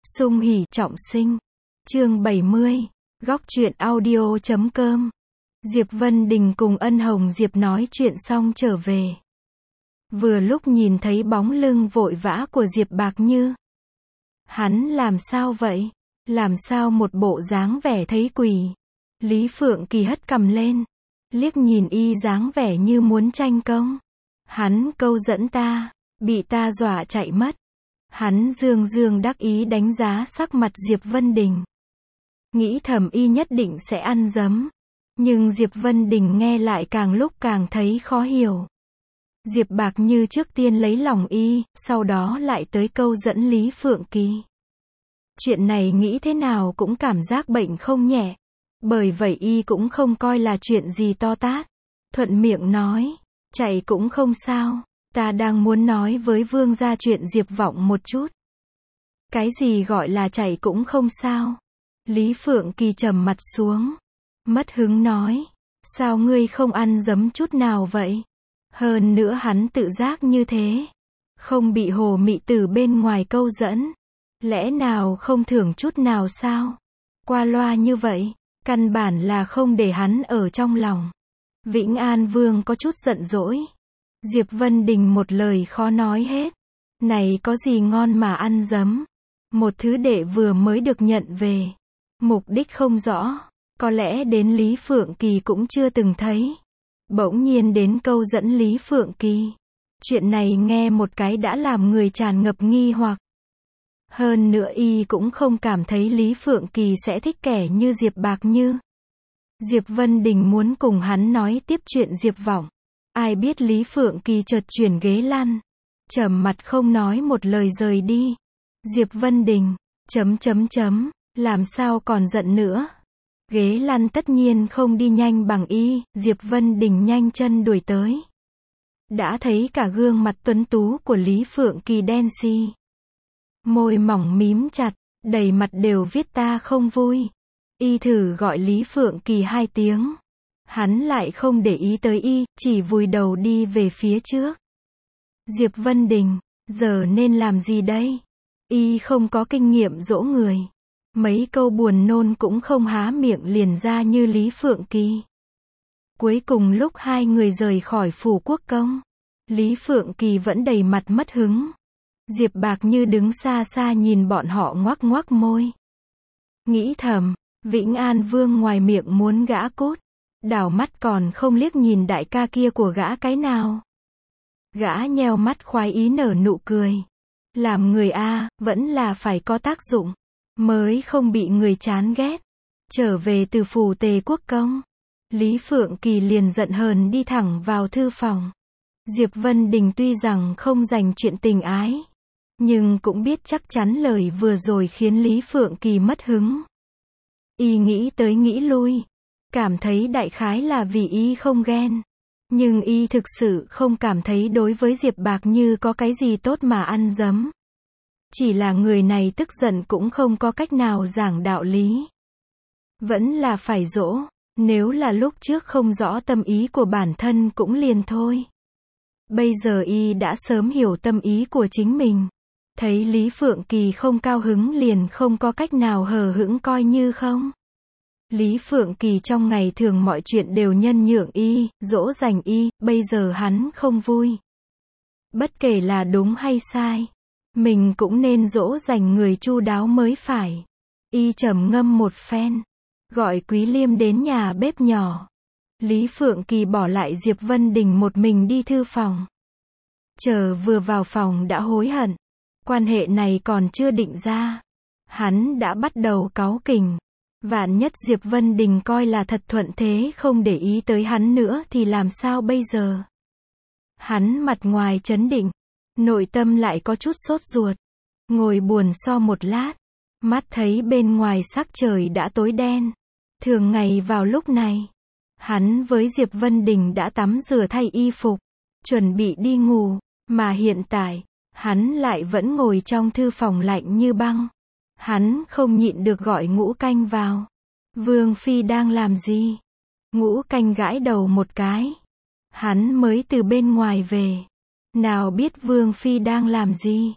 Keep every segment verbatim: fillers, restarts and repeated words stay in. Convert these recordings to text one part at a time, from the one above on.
Sung hỉ trọng sinh. Chương bảy mươi. Góc truyện audio chấm com. Diệp Vân Đình cùng Ân Hồng Diệp nói chuyện xong trở về. Vừa lúc nhìn thấy bóng lưng vội vã của Diệp Bạc Như. Hắn làm sao vậy? Làm sao một bộ dáng vẻ thấy quỷ? Lý Phượng Kỳ hất cằm lên, liếc nhìn y dáng vẻ như muốn tranh công. Hắn câu dẫn ta, bị ta dọa chạy mất. Hắn dương dương đắc ý đánh giá sắc mặt Diệp Vân Đình. Nghĩ thầm y nhất định sẽ ăn dấm. Nhưng Diệp Vân Đình nghe lại càng lúc càng thấy khó hiểu. Diệp Bạc Như trước tiên lấy lòng y, sau đó lại tới câu dẫn Lý Phượng Kỳ. Chuyện này nghĩ thế nào cũng cảm giác bệnh không nhẹ. Bởi vậy y cũng không coi là chuyện gì to tát. Thuận miệng nói, chạy cũng không sao. Ta đang muốn nói với vương gia chuyện Diệp Vọng một chút. Cái gì gọi là chạy cũng không sao? Lý Phượng Kỳ trầm mặt xuống, mất hứng nói, sao ngươi không ăn dấm chút nào vậy? Hơn nữa hắn tự giác như thế, không bị hồ mị tử bên ngoài câu dẫn, lẽ nào không thưởng chút nào sao? Qua loa như vậy, căn bản là không để hắn ở trong lòng. Vĩnh An Vương có chút giận dỗi. Diệp Vân Đình một lời khó nói hết. Này có gì ngon mà ăn dấm? Một thứ đệ vừa mới được nhận về. Mục đích không rõ. Có lẽ đến Lý Phượng Kỳ cũng chưa từng thấy. Bỗng nhiên đến câu dẫn Lý Phượng Kỳ. Chuyện này nghe một cái đã làm người tràn ngập nghi hoặc. Hơn nữa y cũng không cảm thấy Lý Phượng Kỳ sẽ thích kẻ như Diệp Bạc Như. Diệp Vân Đình muốn cùng hắn nói tiếp chuyện Diệp Vọng. Ai biết Lý Phượng Kỳ chợt chuyển ghế lăn, trầm mặt không nói một lời rời đi. Diệp Vân Đình, chấm chấm chấm, làm sao còn giận nữa. Ghế lăn tất nhiên không đi nhanh bằng y, Diệp Vân Đình nhanh chân đuổi tới. Đã thấy cả gương mặt tuấn tú của Lý Phượng Kỳ đen xi. Môi mỏng mím chặt, đầy mặt đều viết ta không vui. Y thử gọi Lý Phượng Kỳ hai tiếng. Hắn lại không để ý tới y, chỉ vùi đầu đi về phía trước. Diệp Vân Đình, giờ nên làm gì đây? Y không có kinh nghiệm dỗ người. Mấy câu buồn nôn cũng không há miệng liền ra như Lý Phượng Kỳ. Cuối cùng lúc hai người rời khỏi phủ quốc công, Lý Phượng Kỳ vẫn đầy mặt mất hứng. Diệp Bạc Như đứng xa xa nhìn bọn họ ngoắc ngoắc môi. Nghĩ thầm, Vĩnh An Vương ngoài miệng muốn gã cút. Đảo mắt còn không liếc nhìn đại ca kia của gã cái nào. Gã nheo mắt khoái ý nở nụ cười. Làm người a, vẫn là phải có tác dụng, mới không bị người chán ghét. Trở về từ phủ Tề Quốc công, Lý Phượng Kỳ liền giận hờn đi thẳng vào thư phòng. Diệp Vân Đình tuy rằng không dành chuyện tình ái, nhưng cũng biết chắc chắn lời vừa rồi khiến Lý Phượng Kỳ mất hứng. Y nghĩ tới nghĩ lui, cảm thấy đại khái là vì y không ghen. Nhưng y thực sự không cảm thấy đối với Diệp Bạc Như có cái gì tốt mà ăn dấm. Chỉ là người này tức giận cũng không có cách nào giảng đạo lý. Vẫn là phải dỗ, nếu là lúc trước không rõ tâm ý của bản thân cũng liền thôi. Bây giờ y đã sớm hiểu tâm ý của chính mình. Thấy Lý Phượng Kỳ không cao hứng liền không có cách nào hờ hững coi như không. Lý Phượng Kỳ trong ngày thường mọi chuyện đều nhân nhượng y, dỗ dành y, bây giờ hắn không vui. Bất kể là đúng hay sai, mình cũng nên dỗ dành người chu đáo mới phải. Y trầm ngâm một phen, gọi Quý Liêm đến nhà bếp nhỏ. Lý Phượng Kỳ bỏ lại Diệp Vân Đình một mình đi thư phòng. Chờ vừa vào phòng đã hối hận, quan hệ này còn chưa định ra. Hắn đã bắt đầu cáu kỉnh. Vạn nhất Diệp Vân Đình coi là thật thuận thế không để ý tới hắn nữa thì làm sao bây giờ? Hắn mặt ngoài trấn định, nội tâm lại có chút sốt ruột. Ngồi buồn so một lát, mắt thấy bên ngoài sắc trời đã tối đen. Thường ngày vào lúc này, hắn với Diệp Vân Đình đã tắm rửa thay y phục, chuẩn bị đi ngủ, mà hiện tại, hắn lại vẫn ngồi trong thư phòng lạnh như băng. Hắn không nhịn được gọi Ngũ Canh vào. Vương Phi đang làm gì? Ngũ Canh gãi đầu một cái. Hắn mới từ bên ngoài về. Nào biết Vương Phi đang làm gì?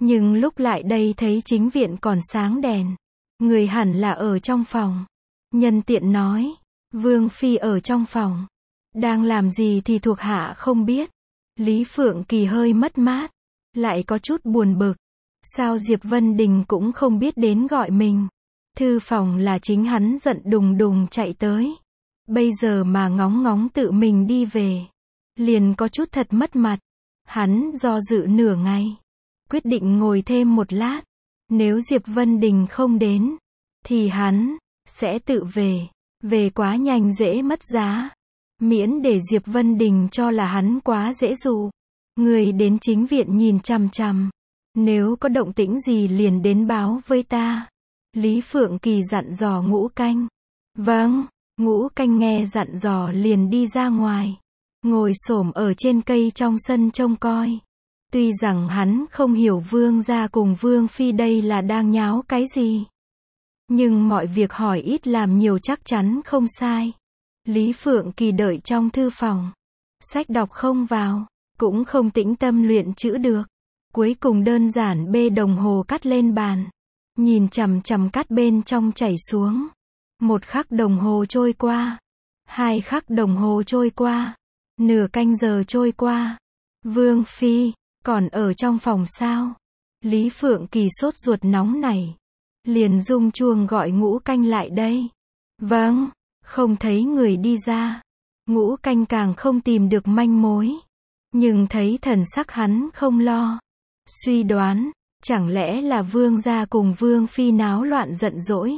Nhưng lúc lại đây thấy chính viện còn sáng đèn. Người hẳn là ở trong phòng. Nhân tiện nói, Vương Phi ở trong phòng. Đang làm gì thì thuộc hạ không biết. Lý Phượng Kỳ hơi mất mát. Lại có chút buồn bực. Sao Diệp Vân Đình cũng không biết đến gọi mình. Thư phòng là chính hắn giận đùng đùng chạy tới. Bây giờ mà ngóng ngóng tự mình đi về. Liền có chút thật mất mặt. Hắn do dự nửa ngày. Quyết định ngồi thêm một lát. Nếu Diệp Vân Đình không đến, thì hắn sẽ tự về. Về quá nhanh dễ mất giá. Miễn để Diệp Vân Đình cho là hắn quá dễ dụ. Người đến chính viện nhìn chằm chằm. Nếu có động tĩnh gì liền đến báo với ta. Lý Phượng Kỳ dặn dò Ngũ Canh. Vâng, Ngũ Canh nghe dặn dò liền đi ra ngoài. Ngồi xổm ở trên cây trong sân trông coi. Tuy rằng hắn không hiểu Vương gia cùng Vương Phi đây là đang nháo cái gì. Nhưng mọi việc hỏi ít làm nhiều chắc chắn không sai. Lý Phượng Kỳ đợi trong thư phòng. Sách đọc không vào. Cũng không tĩnh tâm luyện chữ được. Cuối cùng đơn giản bê đồng hồ cắt lên bàn. Nhìn chằm chằm cắt bên trong chảy xuống. Một khắc đồng hồ trôi qua. Hai khắc đồng hồ trôi qua. Nửa canh giờ trôi qua. Vương Phi, còn ở trong phòng sao? Lý Phượng Kỳ sốt ruột nóng này. Liền rung chuông gọi Ngũ Canh lại đây. Vâng, không thấy người đi ra. Ngũ Canh càng không tìm được manh mối. Nhưng thấy thần sắc hắn không lo. Suy đoán, chẳng lẽ là Vương gia cùng Vương Phi náo loạn giận dỗi.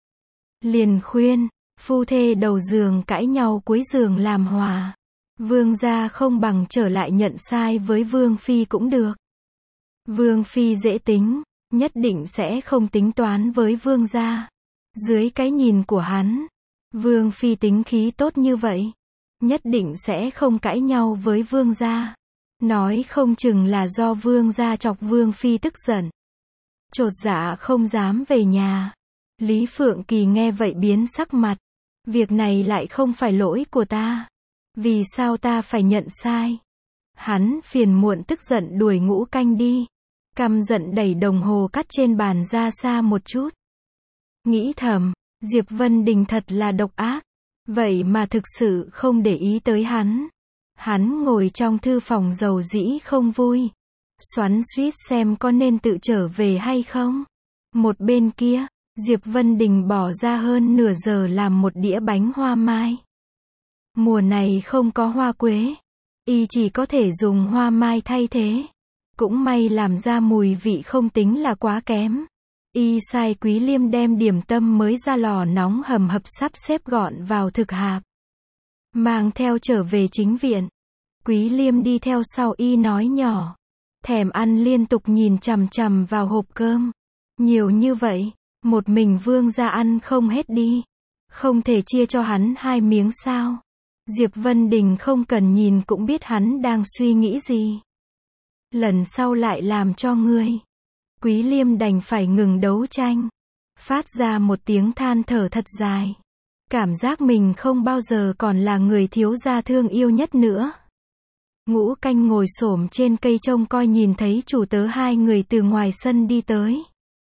Liền khuyên, phu thê đầu giường cãi nhau cuối giường làm hòa. Vương gia không bằng trở lại nhận sai với Vương Phi cũng được. Vương Phi dễ tính, nhất định sẽ không tính toán với Vương gia. Dưới cái nhìn của hắn, Vương Phi tính khí tốt như vậy, nhất định sẽ không cãi nhau với Vương gia. Nói không chừng là do Vương gia chọc Vương Phi tức giận. Chột dạ không dám về nhà. Lý Phượng Kỳ nghe vậy biến sắc mặt. Việc này lại không phải lỗi của ta. Vì sao ta phải nhận sai? Hắn phiền muộn tức giận đuổi Ngũ Canh đi. Căm giận đẩy đồng hồ cắt trên bàn ra xa một chút. Nghĩ thầm, Diệp Vân Đình thật là độc ác. Vậy mà thực sự không để ý tới hắn. Hắn ngồi trong thư phòng dầu dĩ không vui. Xoắn xuýt xem có nên tự trở về hay không. Một bên kia, Diệp Vân Đình bỏ ra hơn nửa giờ làm một đĩa bánh hoa mai. Mùa này không có hoa quế. Y chỉ có thể dùng hoa mai thay thế. Cũng may làm ra mùi vị không tính là quá kém. Y sai Quý Liêm đem điểm tâm mới ra lò nóng hầm hập sắp xếp gọn vào thực hạp. Mang theo trở về chính viện. Quý Liêm đi theo sau Y nói nhỏ. Thèm ăn liên tục nhìn chằm chằm vào hộp cơm. Nhiều như vậy, một mình Vương gia ăn không hết đi. Không thể chia cho hắn hai miếng sao? Diệp Vân Đình không cần nhìn cũng biết hắn đang suy nghĩ gì. Lần sau lại làm cho ngươi. Quý Liêm đành phải ngừng đấu tranh. Phát ra một tiếng than thở thật dài. Cảm giác mình không bao giờ còn là người thiếu gia thương yêu nhất nữa. Ngũ Canh ngồi xổm trên cây trông coi nhìn thấy chủ tớ hai người từ ngoài sân đi tới.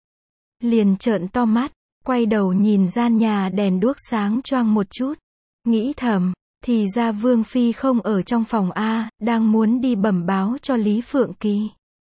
Liền trợn to mắt, quay đầu nhìn gian nhà đèn đuốc sáng choang một chút. Nghĩ thầm, thì ra Vương Phi không ở trong phòng A, đang muốn đi bẩm báo cho Lý Phượng Kỳ.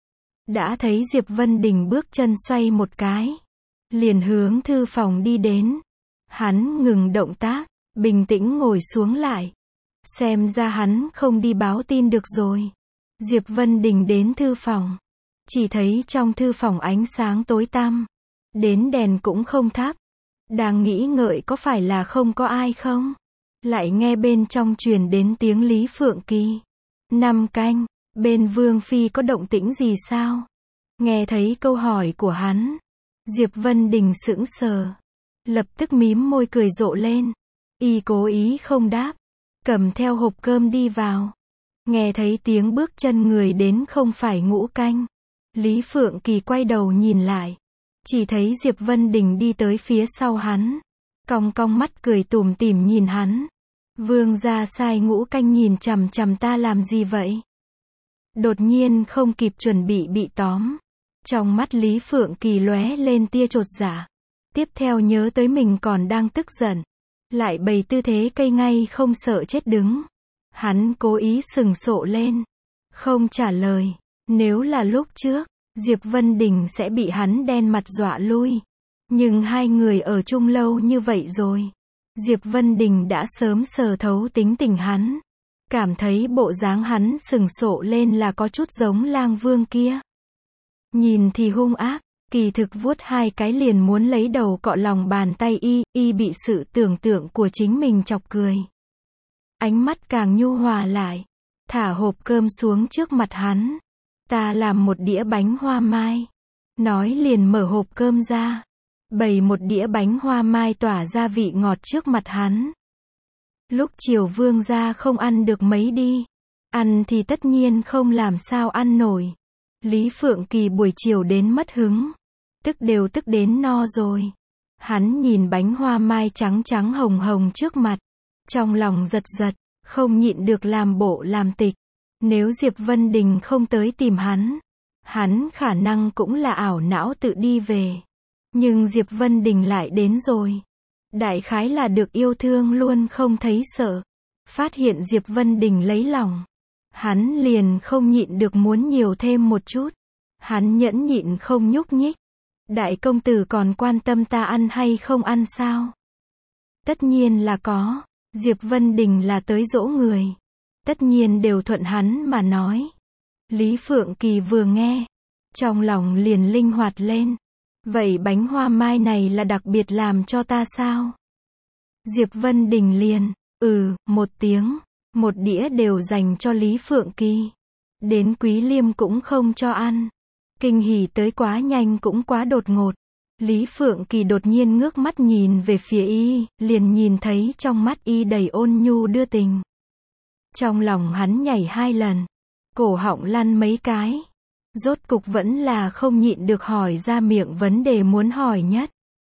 Đã thấy Diệp Vân Đình bước chân xoay một cái. Liền hướng thư phòng đi đến. Hắn ngừng động tác, bình tĩnh ngồi xuống lại. Xem ra hắn không đi báo tin được rồi. Diệp Vân Đình đến thư phòng. Chỉ thấy trong thư phòng ánh sáng tối tăm. Đến đèn cũng không thắp. Đang nghĩ ngợi có phải là không có ai không? Lại nghe bên trong truyền đến tiếng Lý Phượng Kỳ. Năm canh, bên Vương Phi có động tĩnh gì sao? Nghe thấy câu hỏi của hắn. Diệp Vân Đình sững sờ. Lập tức mím môi cười rộ lên. Y cố ý không đáp. Cầm theo hộp cơm đi vào. Nghe thấy tiếng bước chân người đến không phải Ngũ Canh. Lý Phượng Kỳ quay đầu nhìn lại. Chỉ thấy Diệp Vân Đình đi tới phía sau hắn. Cong cong mắt cười tủm tỉm nhìn hắn. Vương gia sai Ngũ Canh nhìn chằm chằm ta làm gì vậy? Đột nhiên không kịp chuẩn bị bị tóm. Trong mắt Lý Phượng Kỳ lóe lên tia chột dạ. Tiếp theo nhớ tới mình còn đang tức giận. Lại bày tư thế cây ngay không sợ chết đứng. Hắn cố ý sừng sộ lên. Không trả lời. Nếu là lúc trước, Diệp Vân Đình sẽ bị hắn đen mặt dọa lui. Nhưng hai người ở chung lâu như vậy rồi. Diệp Vân Đình đã sớm sờ thấu tính tình hắn. Cảm thấy bộ dáng hắn sừng sộ lên là có chút giống lang vương kia. Nhìn thì hung ác, kỳ thực vuốt hai cái liền muốn lấy đầu cọ lòng bàn tay y, y bị sự tưởng tượng của chính mình chọc cười. Ánh mắt càng nhu hòa lại, thả hộp cơm xuống trước mặt hắn. Ta làm một đĩa bánh hoa mai. Nói liền mở hộp cơm ra. Bày một đĩa bánh hoa mai tỏa ra vị ngọt trước mặt hắn. Lúc chiều vương gia không ăn được mấy đi. Ăn thì tất nhiên không làm sao ăn nổi. Lý Phượng Kỳ buổi chiều đến mất hứng. Tức đều tức đến no rồi. Hắn nhìn bánh hoa mai trắng trắng hồng hồng trước mặt. Trong lòng giật giật, không nhịn được làm bộ làm tịch. Nếu Diệp Vân Đình không tới tìm hắn, hắn khả năng cũng là ảo não tự đi về. Nhưng Diệp Vân Đình lại đến rồi. Đại khái là được yêu thương luôn không thấy sợ. Phát hiện Diệp Vân Đình lấy lòng. Hắn liền không nhịn được muốn nhiều thêm một chút. Hắn nhẫn nhịn không nhúc nhích. Đại công tử còn quan tâm ta ăn hay không ăn sao? Tất nhiên là có. Diệp Vân Đình là tới dỗ người. Tất nhiên đều thuận hắn mà nói. Lý Phượng Kỳ vừa nghe. Trong lòng liền linh hoạt lên. Vậy bánh hoa mai này là đặc biệt làm cho ta sao? Diệp Vân Đình liền, ừ, một tiếng, một đĩa đều dành cho Lý Phượng Kỳ. Đến Quý Liêm cũng không cho ăn. Kinh hỉ tới quá nhanh cũng quá đột ngột. Lý Phượng Kỳ đột nhiên ngước mắt nhìn về phía y, liền nhìn thấy trong mắt y đầy ôn nhu đưa tình. Trong lòng hắn nhảy hai lần, cổ họng lăn mấy cái. Rốt cục vẫn là không nhịn được hỏi ra miệng vấn đề muốn hỏi nhất.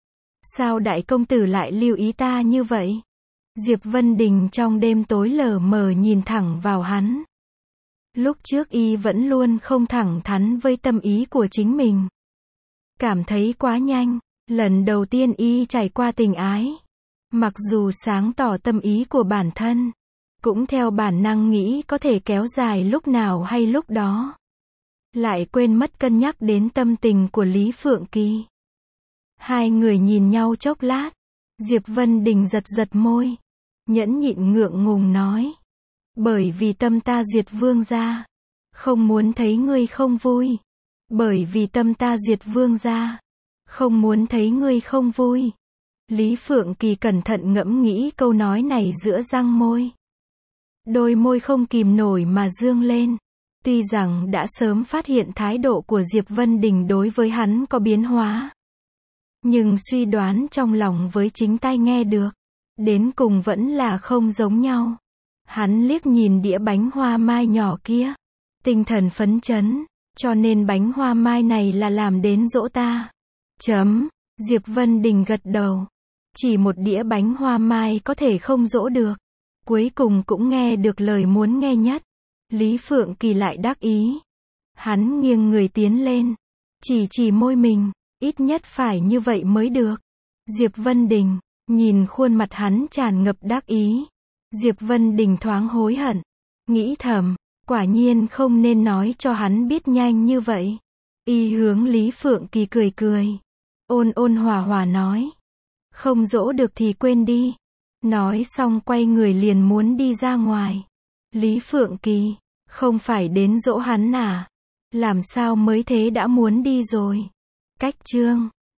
Sao đại công tử lại lưu ý ta như vậy? Diệp Vân Đình trong đêm tối lờ mờ nhìn thẳng vào hắn. Lúc trước y vẫn luôn không thẳng thắn với tâm ý của chính mình. Cảm thấy quá nhanh, lần đầu tiên y trải qua tình ái. Mặc dù sáng tỏ tâm ý của bản thân, cũng theo bản năng nghĩ có thể kéo dài lúc nào hay lúc đó. Lại quên mất cân nhắc đến tâm tình của Lý Phượng Kỳ. Hai người nhìn nhau chốc lát. Diệp Vân Đình giật giật môi. Nhẫn nhịn ngượng ngùng nói. Bởi vì tâm ta duyệt vương gia. Không muốn thấy ngươi không vui. Bởi vì tâm ta duyệt vương gia. Không muốn thấy ngươi không vui. Lý Phượng Kỳ cẩn thận ngẫm nghĩ câu nói này giữa răng môi. Đôi môi không kìm nổi mà dương lên. Tuy rằng đã sớm phát hiện thái độ của Diệp Vân Đình đối với hắn có biến hóa. Nhưng suy đoán trong lòng với chính tai nghe được. Đến cùng vẫn là không giống nhau. Hắn liếc nhìn đĩa bánh hoa mai nhỏ kia. Tinh thần phấn chấn. Cho nên bánh hoa mai này là làm đến dỗ ta. Chấm. Diệp Vân Đình gật đầu. Chỉ một đĩa bánh hoa mai có thể không dỗ được. Cuối cùng cũng nghe được lời muốn nghe nhất. Lý Phượng Kỳ lại đắc ý. Hắn nghiêng người tiến lên. Chỉ chỉ môi mình. Ít nhất phải như vậy mới được. Diệp Vân Đình. Nhìn khuôn mặt hắn tràn ngập đắc ý. Diệp Vân Đình thoáng hối hận. Nghĩ thầm. Quả nhiên không nên nói cho hắn biết nhanh như vậy. Y hướng Lý Phượng Kỳ cười cười. Ôn ôn hòa hòa nói. Không dỗ được thì quên đi. Nói xong quay người liền muốn đi ra ngoài. Lý Phượng Kỳ. Không phải đến dỗ hắn à? Làm sao mới thế đã muốn đi rồi? Cách chương